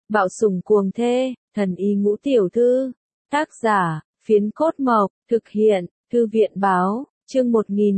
Bạo sủng cuồng thê, thần y ngũ tiểu thư. Tác giả, Phiến Cốt Mộc, thực hiện, Thư viện báo, chương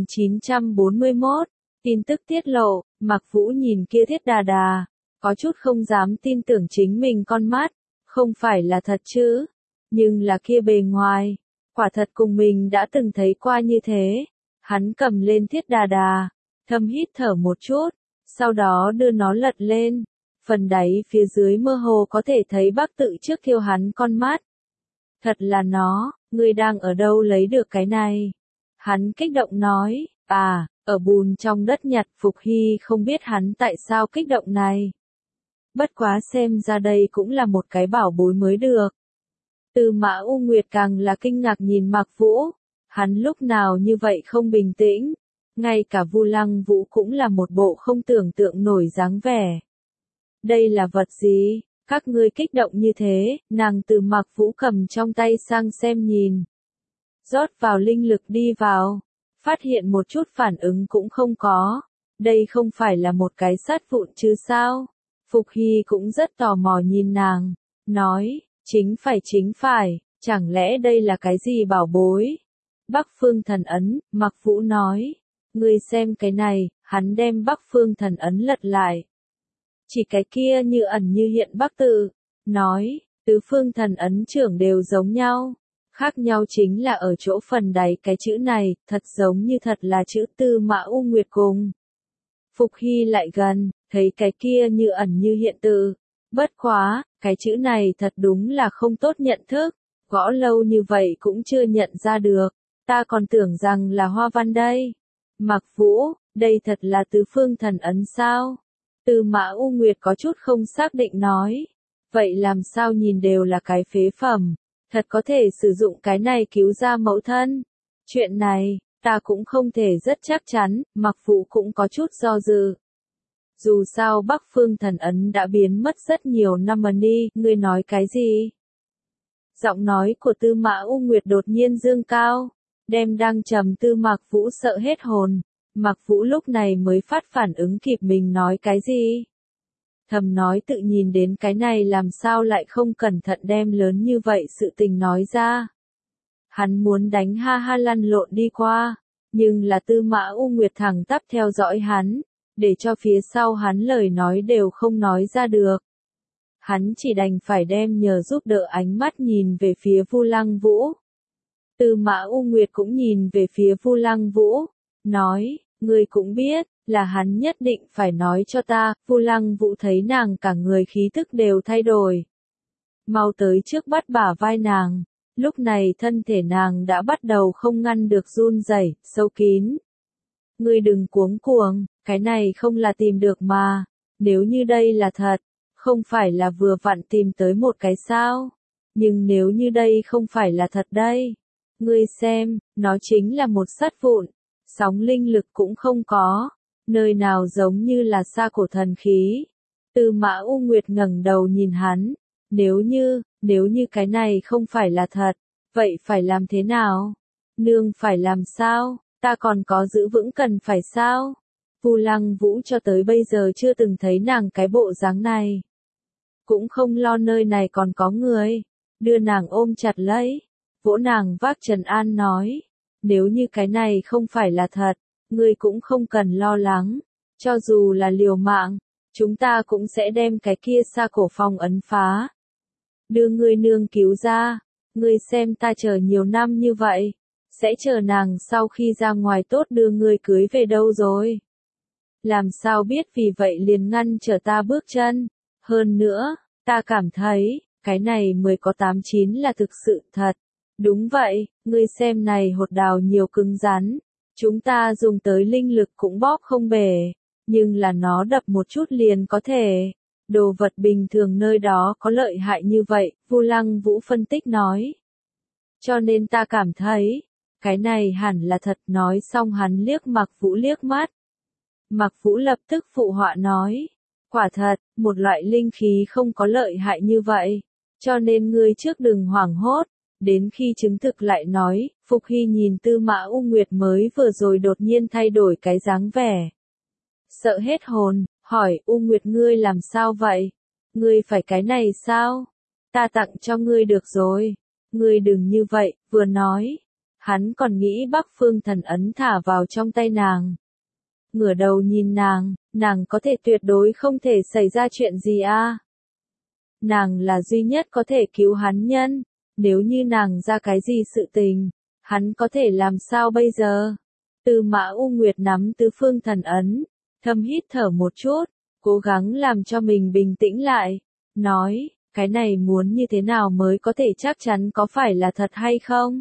1941. Tin tức tiết lộ, Mạc Vũ nhìn kia Thiết Đà Đà, có chút không dám tin tưởng chính mình con mắt, không phải là thật chứ, nhưng là kia bề ngoài, quả thật cùng mình đã từng thấy qua như thế. Hắn cầm lên Thiết Đà Đà, thâm hít thở một chút, sau đó đưa nó lật lên, phần đáy phía dưới mơ hồ có thể thấy Bắc Tự trước thiêu hắn con mắt. Thật là nó, ngươi đang ở đâu lấy được cái này? Hắn kích động nói, ở bùn trong đất nhặt. Phục Hy không biết hắn tại sao kích động này. Bất quá xem ra đây cũng là một cái bảo bối mới được. Tư Mã U Nguyệt càng là kinh ngạc nhìn Mạc Vũ, hắn lúc nào như vậy không bình tĩnh, ngay cả Vu Lăng Vũ cũng là một bộ không tưởng tượng nổi dáng vẻ. Đây là vật gì? Các ngươi kích động như thế, nàng từ Mạc Vũ cầm trong tay sang xem nhìn. Rót vào linh lực đi vào, phát hiện một chút phản ứng cũng không có. Đây không phải là một cái sắt vụn chứ sao? Phục Hy cũng rất tò mò nhìn nàng, nói, chính phải, chẳng lẽ đây là cái gì bảo bối? Bắc Phương Thần Ấn, Mạc Vũ nói, ngươi xem cái này, hắn đem Bắc Phương Thần Ấn lật lại. Chỉ cái kia như ẩn như hiện Bắc Tự, nói, tứ phương thần ấn trưởng đều giống nhau, khác nhau chính là ở chỗ phần đáy cái chữ này, thật giống như thật là chữ Tư Mã U Nguyệt cùng. Phục Hy lại gần, thấy cái kia như ẩn như hiện tự, bất quá, cái chữ này thật đúng là không tốt nhận thức, gõ lâu như vậy cũng chưa nhận ra được, ta còn tưởng rằng là hoa văn đây. Mạc Vũ, đây thật là tứ phương thần ấn sao? Tư Mã U Nguyệt có chút không xác định nói. Vậy làm sao nhìn đều là cái phế phẩm, thật có thể sử dụng cái này cứu ra mẫu thân. Chuyện này, ta cũng không thể rất chắc chắn, Mạc Vũ cũng có chút do dự. Dù sao Bắc Phương Thần Ấn đã biến mất rất nhiều năm đi, ngươi nói cái gì? Giọng nói của Tư Mã U Nguyệt đột nhiên dương cao, đem đang trầm tư Mạc Vũ sợ hết hồn. Mạc Vũ lúc này mới phát phản ứng kịp mình nói cái gì. Thầm nói tự nhìn đến cái này làm sao lại không cẩn thận đem lớn như vậy sự tình nói ra. Hắn muốn đánh ha ha lăn lộn đi qua, nhưng là Tư Mã U Nguyệt thẳng tắp theo dõi hắn, để cho phía sau hắn lời nói đều không nói ra được. Hắn chỉ đành phải đem nhờ giúp đỡ ánh mắt nhìn về phía Vu Lăng Vũ. Tư Mã U Nguyệt cũng nhìn về phía Vu Lăng Vũ, nói, ngươi cũng biết, là hắn nhất định phải nói cho ta. Vu Lăng Vũ thấy nàng cả người khí thức đều thay đổi. Mau tới trước bắt bả vai nàng, lúc này thân thể nàng đã bắt đầu không ngăn được run rẩy, sâu kín. Ngươi đừng cuống cuồng, cái này không là tìm được mà, nếu như đây là thật, không phải là vừa vặn tìm tới một cái sao, nhưng nếu như đây không phải là thật đây, ngươi xem, nó chính là một sắt vụn. Sóng linh lực cũng không có, nơi nào giống như là xa cổ thần khí. Tư Mã U Nguyệt ngẩng đầu nhìn hắn, nếu như cái này không phải là thật, vậy phải làm thế nào? Nương phải làm sao? Ta còn có giữ vững cần phải sao? Vu Lăng Vũ cho tới bây giờ chưa từng thấy nàng cái bộ dáng này. Cũng không lo nơi này còn có người, đưa nàng ôm chặt lấy, vỗ nàng vác trần an nói. Nếu như cái này không phải là thật, ngươi cũng không cần lo lắng, cho dù là liều mạng, chúng ta cũng sẽ đem cái kia xa cổ phong ấn phá. Đưa ngươi nương cứu ra, ngươi xem ta chờ nhiều năm như vậy, sẽ chờ nàng sau khi ra ngoài tốt đưa ngươi cưới về đâu rồi. Làm sao biết vì vậy liền ngăn trở ta bước chân, hơn nữa, ta cảm thấy, cái này mới có 89 là thực sự thật. Đúng vậy, ngươi xem này hột đào nhiều cứng rắn, chúng ta dùng tới linh lực cũng bóp không bể, nhưng là nó đập một chút liền có thể. Đồ vật bình thường nơi đó có lợi hại như vậy, Vu Lăng Vũ phân tích nói. Cho nên ta cảm thấy, cái này hẳn là thật. Nói xong hắn liếc Mạc Vũ liếc mắt. Mạc Vũ lập tức phụ họa nói, quả thật, một loại linh khí không có lợi hại như vậy, cho nên ngươi trước đừng hoảng hốt. Đến khi chứng thực lại nói, Phục Hy nhìn Tư Mã U Nguyệt mới vừa rồi đột nhiên thay đổi cái dáng vẻ. Sợ hết hồn, hỏi U Nguyệt ngươi làm sao vậy? Ngươi phải cái này sao? Ta tặng cho ngươi được rồi. Ngươi đừng như vậy, vừa nói. Hắn còn nghĩ Bắc Phương Thần ấn thả vào trong tay nàng. Ngửa đầu nhìn nàng có thể tuyệt đối không thể xảy ra chuyện gì a. Nàng là duy nhất có thể cứu hắn nhân. Nếu như nàng ra cái gì sự tình, hắn có thể làm sao bây giờ? Tư Mã U Nguyệt nắm Tứ Phương Thần ấn, thầm hít thở một chút, cố gắng làm cho mình bình tĩnh lại, nói, cái này muốn như thế nào mới có thể chắc chắn có phải là thật hay không?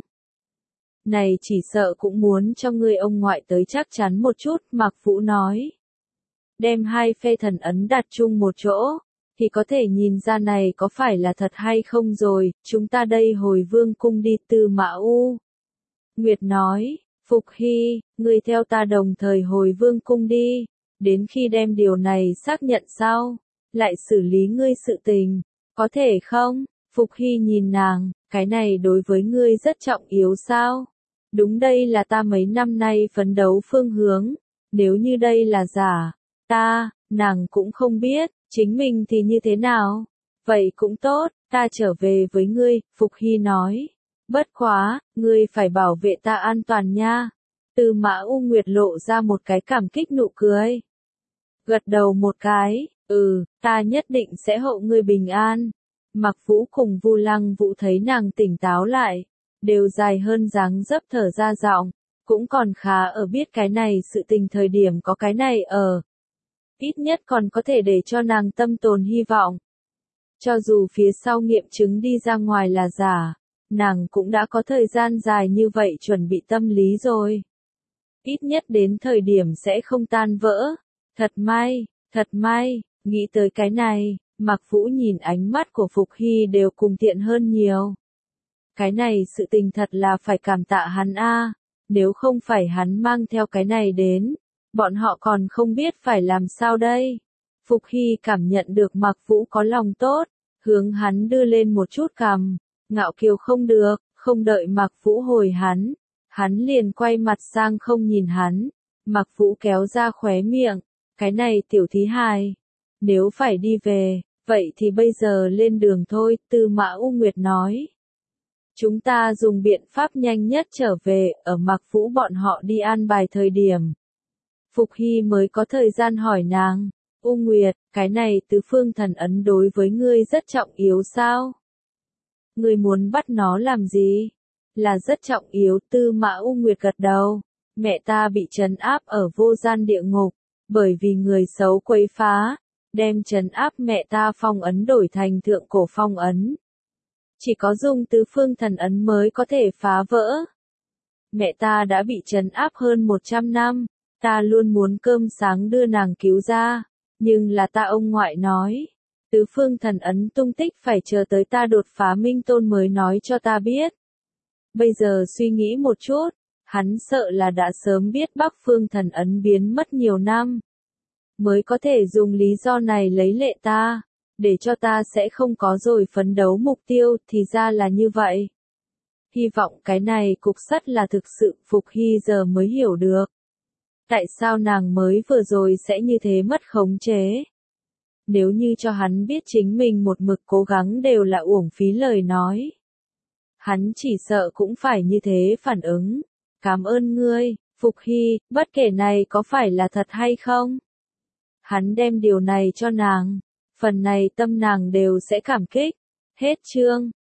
Này chỉ sợ cũng muốn cho ngươi ông ngoại tới chắc chắn một chút, Mạc Vũ nói. Đem hai phe thần ấn đặt chung một chỗ, thì có thể nhìn ra này có phải là thật hay không rồi, chúng ta đây hồi vương cung đi. Tư Mã U Nguyệt nói, Phục Hy, ngươi theo ta đồng thời hồi vương cung đi, đến khi đem điều này xác nhận sau, lại xử lý ngươi sự tình, có thể không? Phục Hy nhìn nàng, cái này đối với ngươi rất trọng yếu sao? Đúng, đây là ta mấy năm nay phấn đấu phương hướng, nếu như đây là giả, nàng cũng không biết, chính mình thì như thế nào? Vậy cũng tốt, ta trở về với ngươi, Phục Hy nói. Bất quá, ngươi phải bảo vệ ta an toàn nha. Tư Mã U Nguyệt lộ ra một cái cảm kích nụ cười. Gật đầu một cái, ta nhất định sẽ hộ ngươi bình an. Mạc Vũ cùng Vu Lăng Vũ thấy nàng tỉnh táo lại, đều dài hơn dáng dấp thở ra giọng, cũng còn khá ở biết cái này sự tình thời điểm có cái này ở. Ít nhất còn có thể để cho nàng tâm tồn hy vọng. Cho dù phía sau nghiệm chứng đi ra ngoài là giả, nàng cũng đã có thời gian dài như vậy chuẩn bị tâm lý rồi. Ít nhất đến thời điểm sẽ không tan vỡ. Thật may, nghĩ tới cái này, Mạc Vũ nhìn ánh mắt của Phục Hy đều cùng tiện hơn nhiều. Cái này sự tình thật là phải cảm tạ hắn a, nếu không phải hắn mang theo cái này đến, bọn họ còn không biết phải làm sao đây. Phục Hy cảm nhận được Mạc Vũ có lòng tốt, hướng hắn đưa lên một chút cằm, ngạo kiều không được, không đợi Mạc Vũ hồi hắn liền quay mặt sang không nhìn hắn. Mạc Vũ kéo ra khóe miệng, cái này tiểu thí hài, nếu phải đi về, vậy thì bây giờ lên đường thôi. Tư Mã U Nguyệt nói. Chúng ta dùng biện pháp nhanh nhất trở về, ở Mạc Vũ bọn họ đi an bài thời điểm. Phục Hy mới có thời gian hỏi nàng, U Nguyệt, cái này Tứ Phương Thần ấn đối với ngươi rất trọng yếu sao? Ngươi muốn bắt nó làm gì? Là rất trọng yếu. Tư Mã U Nguyệt gật đầu. Mẹ ta bị trấn áp ở vô gian địa ngục, bởi vì người xấu quấy phá, đem trấn áp mẹ ta phong ấn đổi thành thượng cổ phong ấn. Chỉ có dùng Tứ Phương Thần ấn mới có thể phá vỡ. Mẹ ta đã bị trấn áp hơn 100 năm, ta luôn muốn cơm sáng đưa nàng cứu ra, nhưng là ta ông ngoại nói, Tứ Phương Thần ấn tung tích phải chờ tới ta đột phá Minh Tôn mới nói cho ta biết. Bây giờ suy nghĩ một chút, hắn sợ là đã sớm biết Bắc Phương Thần ấn biến mất nhiều năm, mới có thể dùng lý do này lấy lệ ta, để cho ta sẽ không có rồi phấn đấu mục tiêu. Thì ra là như vậy. Hy vọng cái này cục sắt là thực sự. Phục Hy giờ mới hiểu được. Tại sao nàng mới vừa rồi sẽ như thế mất khống chế? Nếu như cho hắn biết chính mình một mực cố gắng đều là uổng phí lời nói, hắn chỉ sợ cũng phải như thế phản ứng. Cảm ơn ngươi, Phục Hy, bất kể này có phải là thật hay không. Hắn đem điều này cho nàng, phần này tâm nàng đều sẽ cảm kích. Hết chương.